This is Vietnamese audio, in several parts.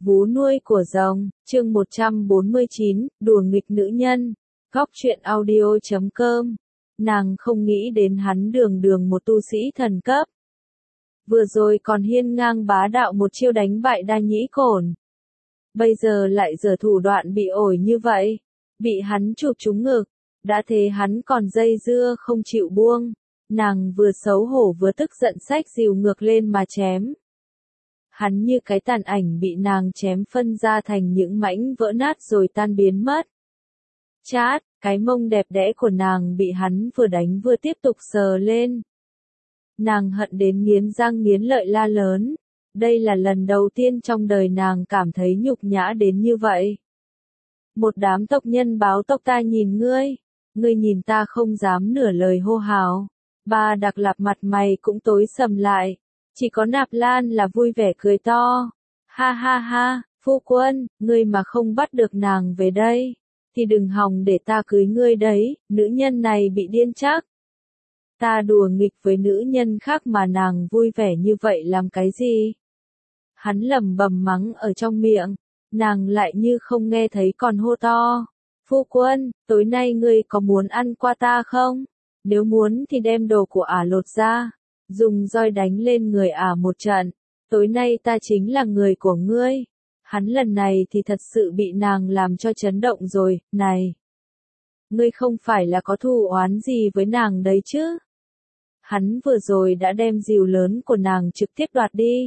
Vú nuôi của rồng, chương 149, đùa nghịch nữ nhân. Góc truyện audio.com. Nàng không nghĩ đến hắn đường đường một tu sĩ thần cấp. Vừa rồi còn hiên ngang bá đạo một chiêu đánh bại Đa Nhĩ Cổn. Bây giờ lại giở thủ đoạn bị ổi như vậy. Bị hắn chụp trúng ngực. Đã thế hắn còn dây dưa không chịu buông. Nàng vừa xấu hổ vừa tức giận xách rìu ngược lên mà chém. Hắn như cái tàn ảnh bị nàng chém phân ra thành những mảnh vỡ nát rồi tan biến mất. Chát, cái mông đẹp đẽ của nàng bị hắn vừa đánh vừa tiếp tục sờ lên. Nàng hận đến nghiến răng nghiến lợi la lớn. Đây là lần đầu tiên trong đời nàng cảm thấy nhục nhã đến như vậy. Một đám tộc nhân báo tộc ta nhìn ngươi. Ngươi nhìn ta không dám nửa lời hô hào. Ba Đặc Lạp mặt mày cũng tối sầm lại. Chỉ có Nạp Lan là vui vẻ cười to. Ha ha ha, phu quân, ngươi mà không bắt được nàng về đây, thì đừng hòng để ta cưới ngươi đấy, nữ nhân này bị điên chắc. Ta đùa nghịch với nữ nhân khác mà nàng vui vẻ như vậy làm cái gì? Hắn lẩm bẩm mắng ở trong miệng, nàng lại như không nghe thấy còn hô to. Phu quân, tối nay ngươi có muốn ăn qua ta không? Nếu muốn thì đem đồ của ả lột ra. Dùng roi đánh lên người ả một trận, tối nay ta chính là người của ngươi. Hắn lần này thì thật sự bị nàng làm cho chấn động rồi, này. Ngươi không phải là có thù oán gì với nàng đấy chứ? Hắn vừa rồi đã đem rìu lớn của nàng trực tiếp đoạt đi.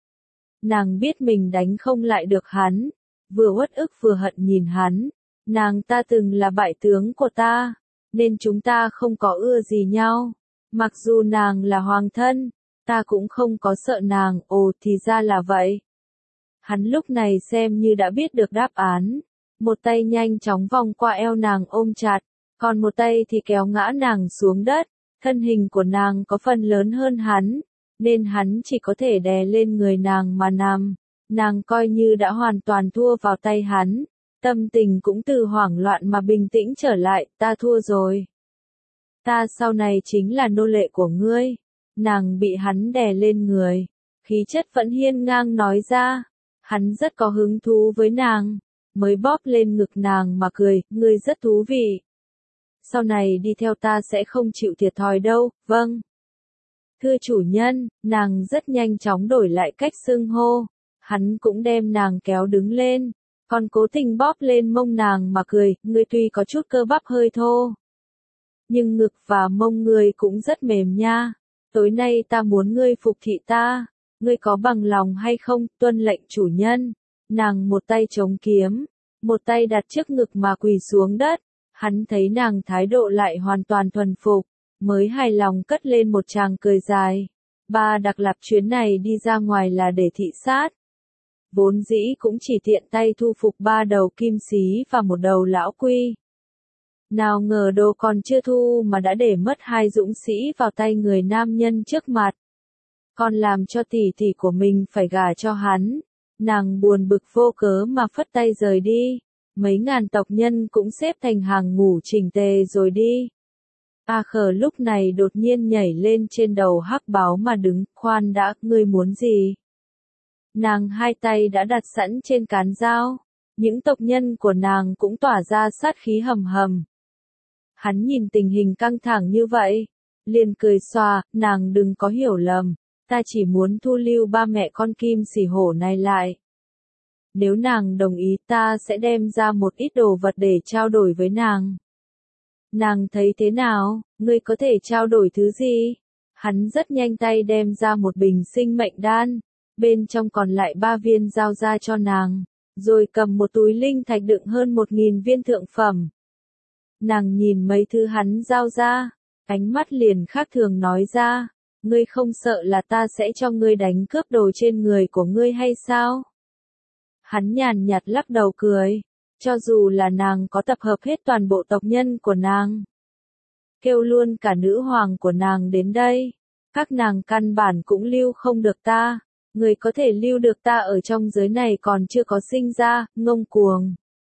Nàng biết mình đánh không lại được hắn, vừa uất ức vừa hận nhìn hắn. Nàng ta từng là bại tướng của ta, nên chúng ta không có ưa gì nhau. Mặc dù nàng là hoàng thân, ta cũng không có sợ nàng, ồ thì ra là vậy. Hắn lúc này xem như đã biết được đáp án. Một tay nhanh chóng vòng qua eo nàng ôm chặt, còn một tay thì kéo ngã nàng xuống đất. Thân hình của nàng có phần lớn hơn hắn, nên hắn chỉ có thể đè lên người nàng mà nằm. Nàng coi như đã hoàn toàn thua vào tay hắn. Tâm tình cũng từ hoảng loạn mà bình tĩnh trở lại, ta thua rồi. Ta sau này chính là nô lệ của ngươi. Nàng bị hắn đè lên người. Khí chất vẫn hiên ngang nói ra. Hắn rất có hứng thú với nàng. Mới bóp lên ngực nàng mà cười, ngươi rất thú vị. Sau này đi theo ta sẽ không chịu thiệt thòi đâu, vâng. Thưa chủ nhân, nàng rất nhanh chóng đổi lại cách xưng hô. Hắn cũng đem nàng kéo đứng lên. Còn cố tình bóp lên mông nàng mà cười, ngươi tuy có chút cơ bắp hơi thô. Nhưng ngực và mông ngươi cũng rất mềm nha. Tối nay ta muốn ngươi phục thị ta. Ngươi có bằng lòng hay không, tuân lệnh chủ nhân. Nàng một tay chống kiếm, một tay đặt trước ngực mà quỳ xuống đất. Hắn thấy nàng thái độ lại hoàn toàn thuần phục, mới hài lòng cất lên một tràng cười dài. Ba Đặc Lạp chuyến này đi ra ngoài là để thị sát. Vốn dĩ cũng chỉ tiện tay thu phục 3 đầu kim xí và một đầu lão quy. Nào ngờ đồ còn chưa thu mà đã để mất 2 dũng sĩ vào tay người nam nhân trước mặt. Còn làm cho tỷ tỷ của mình phải gả cho hắn. Nàng buồn bực vô cớ mà phất tay rời đi. Mấy ngàn tộc nhân cũng xếp thành hàng ngủ chỉnh tề rồi đi. A Khờ lúc này đột nhiên nhảy lên trên đầu Hắc Báo mà đứng, khoan đã, ngươi muốn gì? Nàng hai tay đã đặt sẵn trên cán dao. Những tộc nhân của nàng cũng tỏa ra sát khí hầm hầm. Hắn nhìn tình hình căng thẳng như vậy, liền cười xòa, nàng đừng có hiểu lầm, ta chỉ muốn thu lưu 3 mẹ con kim xỉ hổ này lại. Nếu nàng đồng ý ta sẽ đem ra một ít đồ vật để trao đổi với nàng. Nàng thấy thế nào, ngươi có thể trao đổi thứ gì? Hắn rất nhanh tay đem ra một bình sinh mệnh đan, bên trong còn lại 3 viên giao ra cho nàng, rồi cầm một túi linh thạch đựng hơn 1000 viên thượng phẩm. Nàng nhìn mấy thứ hắn giao ra, ánh mắt liền khác thường nói ra, ngươi không sợ là ta sẽ cho ngươi đánh cướp đồ trên người của ngươi hay sao? Hắn nhàn nhạt lắc đầu cười, cho dù là nàng có tập hợp hết toàn bộ tộc nhân của nàng, kêu luôn cả nữ hoàng của nàng đến đây, các nàng căn bản cũng lưu không được ta, người có thể lưu được ta ở trong giới này còn chưa có sinh ra, ngông cuồng.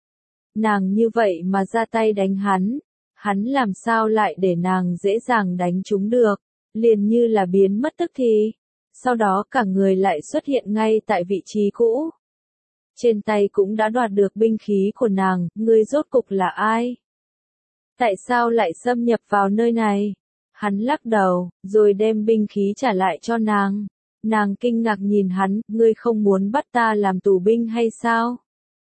Nàng như vậy mà ra tay đánh hắn làm sao lại để nàng dễ dàng đánh chúng được, liền như là biến mất tức thì. Sau đó cả người lại xuất hiện ngay tại vị trí cũ. trên tay cũng đã đoạt được binh khí của nàng, ngươi rốt cục là ai? Tại sao lại xâm nhập vào nơi này? Hắn lắc đầu, rồi đem binh khí trả lại cho nàng. Nàng kinh ngạc nhìn hắn, ngươi không muốn bắt ta làm tù binh hay sao?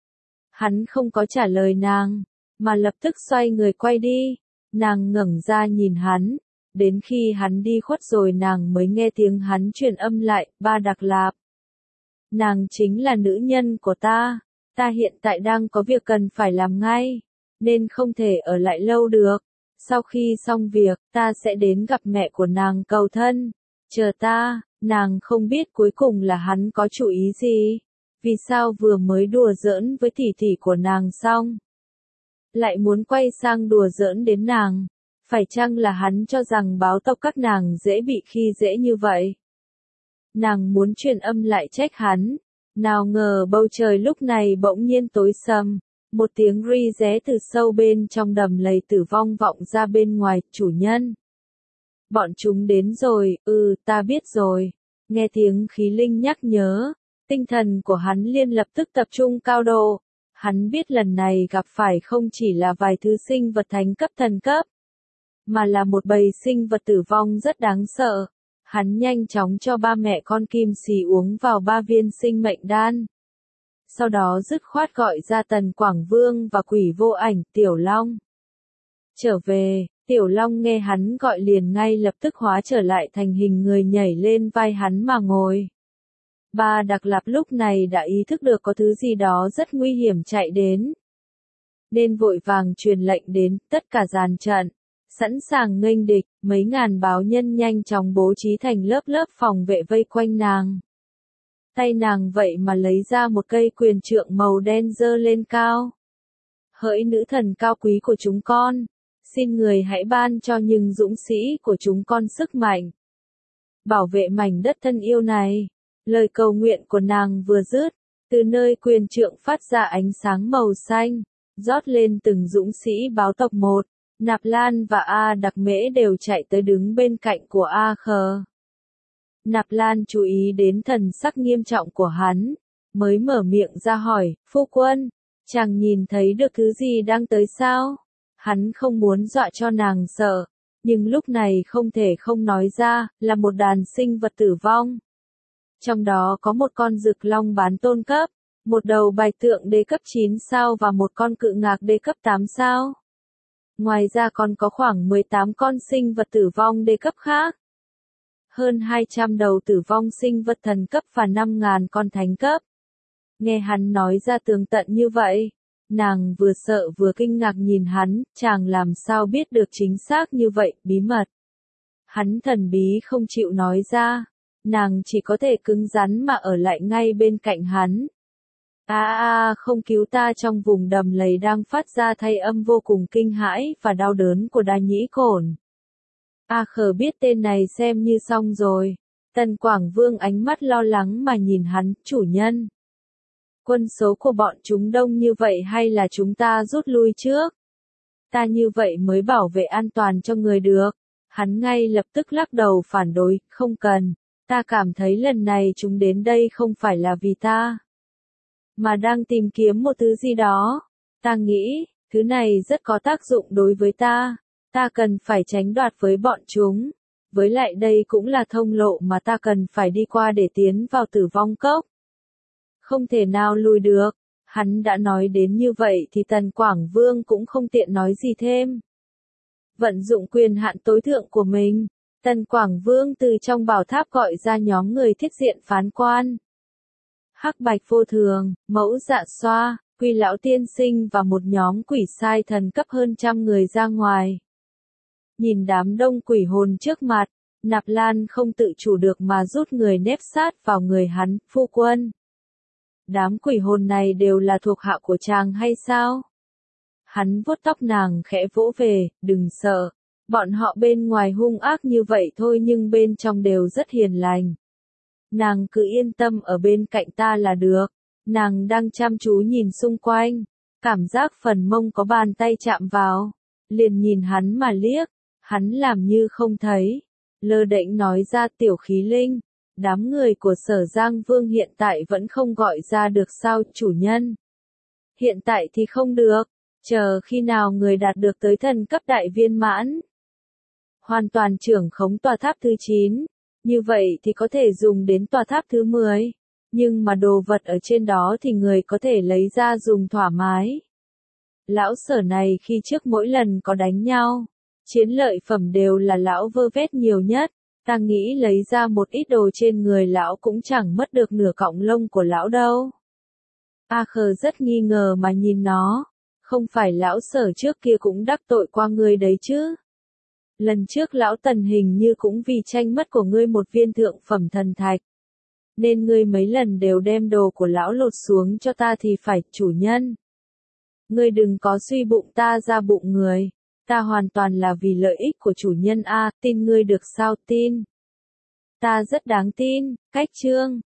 Hắn không có trả lời nàng, mà lập tức xoay người quay đi. Nàng ngẩng ra nhìn hắn, đến khi hắn đi khuất rồi nàng mới nghe tiếng hắn truyền âm lại, Ba Đặc Lạp. Nàng chính là nữ nhân của ta hiện tại đang có việc cần phải làm ngay, nên không thể ở lại lâu được. Sau khi xong việc, ta sẽ đến gặp mẹ của nàng cầu thân. Chờ ta, nàng không biết cuối cùng là hắn có chủ ý gì. Vì sao vừa mới đùa giỡn với tỷ tỷ của nàng xong, lại muốn quay sang đùa giỡn đến nàng? Phải chăng là hắn cho rằng báo tộc các nàng dễ bị khi dễ như vậy? Nàng muốn truyền âm lại trách hắn. Nào ngờ bầu trời lúc này bỗng nhiên tối sầm. Một tiếng ri ré từ sâu bên trong đầm lầy tử vong vọng ra bên ngoài, chủ nhân. Bọn chúng đến rồi, ta biết rồi. Nghe tiếng khí linh nhắc nhớ, tinh thần của hắn liền lập tức tập trung cao độ. Hắn biết lần này gặp phải không chỉ là vài thứ sinh vật thánh cấp thần cấp, mà là một bầy sinh vật tử vong rất đáng sợ. Hắn nhanh chóng cho ba mẹ con Kim Xì uống vào 3 viên sinh mệnh đan. Sau đó dứt khoát gọi ra Tần Quảng Vương và Quỷ Vô Ảnh, Tiểu Long. Trở về, Tiểu Long nghe hắn gọi liền ngay lập tức hóa trở lại thành hình người nhảy lên vai hắn mà ngồi. Ba Đặc Lạp lúc này đã ý thức được có thứ gì đó rất nguy hiểm chạy đến, nên vội vàng truyền lệnh đến tất cả dàn trận, sẵn sàng nghênh địch. Mấy ngàn báo nhân nhanh chóng bố trí thành lớp lớp phòng vệ vây quanh nàng. Tay nàng vậy mà lấy ra một cây quyền trượng màu đen giơ lên cao. Hỡi nữ thần cao quý của chúng con, xin người hãy ban cho những dũng sĩ của chúng con sức mạnh, bảo vệ mảnh đất thân yêu này. Lời cầu nguyện của nàng vừa dứt, từ nơi quyền trượng phát ra ánh sáng màu xanh, rót lên từng dũng sĩ báo tộc một. Nạp Lan và A Đặc Mễ đều chạy tới đứng bên cạnh của A Khờ. Nạp Lan chú ý đến thần sắc nghiêm trọng của hắn, mới mở miệng ra hỏi, phu quân, chàng nhìn thấy được thứ gì đang tới sao? Hắn không muốn dọa cho nàng sợ, nhưng lúc này không thể không nói ra, là một đàn sinh vật tử vong. Trong đó có một con rực long bán tôn cấp, một đầu bạch tượng đế cấp 9 sao và một con cự ngạc đế cấp 8 sao. Ngoài ra còn có khoảng 18 con sinh vật tử vong đế cấp khác. Hơn 200 đầu tử vong sinh vật thần cấp và 5.000 con thánh cấp. Nghe hắn nói ra tường tận như vậy, nàng vừa sợ vừa kinh ngạc nhìn hắn, chàng làm sao biết được chính xác như vậy, bí mật. Hắn thần bí không chịu nói ra, nàng chỉ có thể cứng rắn mà ở lại ngay bên cạnh hắn. Không cứu ta trong vùng đầm lầy đang phát ra thanh âm vô cùng kinh hãi và đau đớn của Đa Nhĩ Cổn. A Khờ biết tên này xem như xong rồi. Tần Quảng Vương ánh mắt lo lắng mà nhìn hắn, chủ nhân. Quân số của bọn chúng đông như vậy hay là chúng ta rút lui trước? Ta như vậy mới bảo vệ an toàn cho người được. Hắn ngay lập tức lắc đầu phản đối, không cần. Ta cảm thấy lần này chúng đến đây không phải là vì ta, mà đang tìm kiếm một thứ gì đó. Ta nghĩ, thứ này rất có tác dụng đối với ta. Ta cần phải tránh đoạt với bọn chúng. Với lại đây cũng là thông lộ mà ta cần phải đi qua để tiến vào Tử Vong Cốc. Không thể nào lùi được. Hắn đã nói đến như vậy thì Tần Quảng Vương cũng không tiện nói gì thêm. Vận dụng quyền hạn tối thượng của mình, Tần Quảng Vương từ trong bảo tháp gọi ra nhóm người thiết diện phán quan. Hắc Bạch Vô Thường, Mẫu Dạ Xoa, Quy Lão Tiên Sinh và một nhóm quỷ sai thần cấp hơn 100 người ra ngoài. Nhìn đám đông quỷ hồn trước mặt, Nạp Lan không tự chủ được mà rút người nép sát vào người hắn, phu quân. Đám quỷ hồn này đều là thuộc hạ của chàng hay sao? Hắn vuốt tóc nàng khẽ vỗ về, đừng sợ. Bọn họ bên ngoài hung ác như vậy thôi nhưng bên trong đều rất hiền lành. Nàng cứ yên tâm ở bên cạnh ta là được. Nàng đang chăm chú nhìn xung quanh, cảm giác phần mông có bàn tay chạm vào, liền nhìn hắn mà liếc, hắn làm như không thấy, lơ đễnh nói ra tiểu khí linh, Đám người của Sở Giang Vương hiện tại vẫn không gọi ra được sao, chủ nhân. Hiện tại thì không được, chờ khi nào người đạt được tới thần cấp đại viên mãn. Hoàn toàn trưởng khống tòa tháp thứ 9, như vậy thì có thể dùng đến tòa tháp thứ 10, nhưng mà đồ vật ở trên đó thì người có thể lấy ra dùng thoải mái. Lão Sở này khi trước mỗi lần có đánh nhau, chiến lợi phẩm đều là lão vơ vét nhiều nhất, ta nghĩ lấy ra một ít đồ trên người lão cũng chẳng mất được nửa cọng lông của lão đâu. A Khờ rất nghi ngờ mà nhìn nó, không phải lão Sở trước kia cũng đắc tội qua ngươi đấy chứ. Lần trước lão Tần hình như cũng vì tranh mất của ngươi một viên thượng phẩm thần thạch. Nên ngươi mấy lần đều đem đồ của lão lột xuống cho ta thì phải, chủ nhân. Ngươi đừng có suy bụng ta ra bụng người. Ta hoàn toàn là vì lợi ích của chủ nhân a, tin ngươi được sao tin? Ta rất đáng tin, cách chương.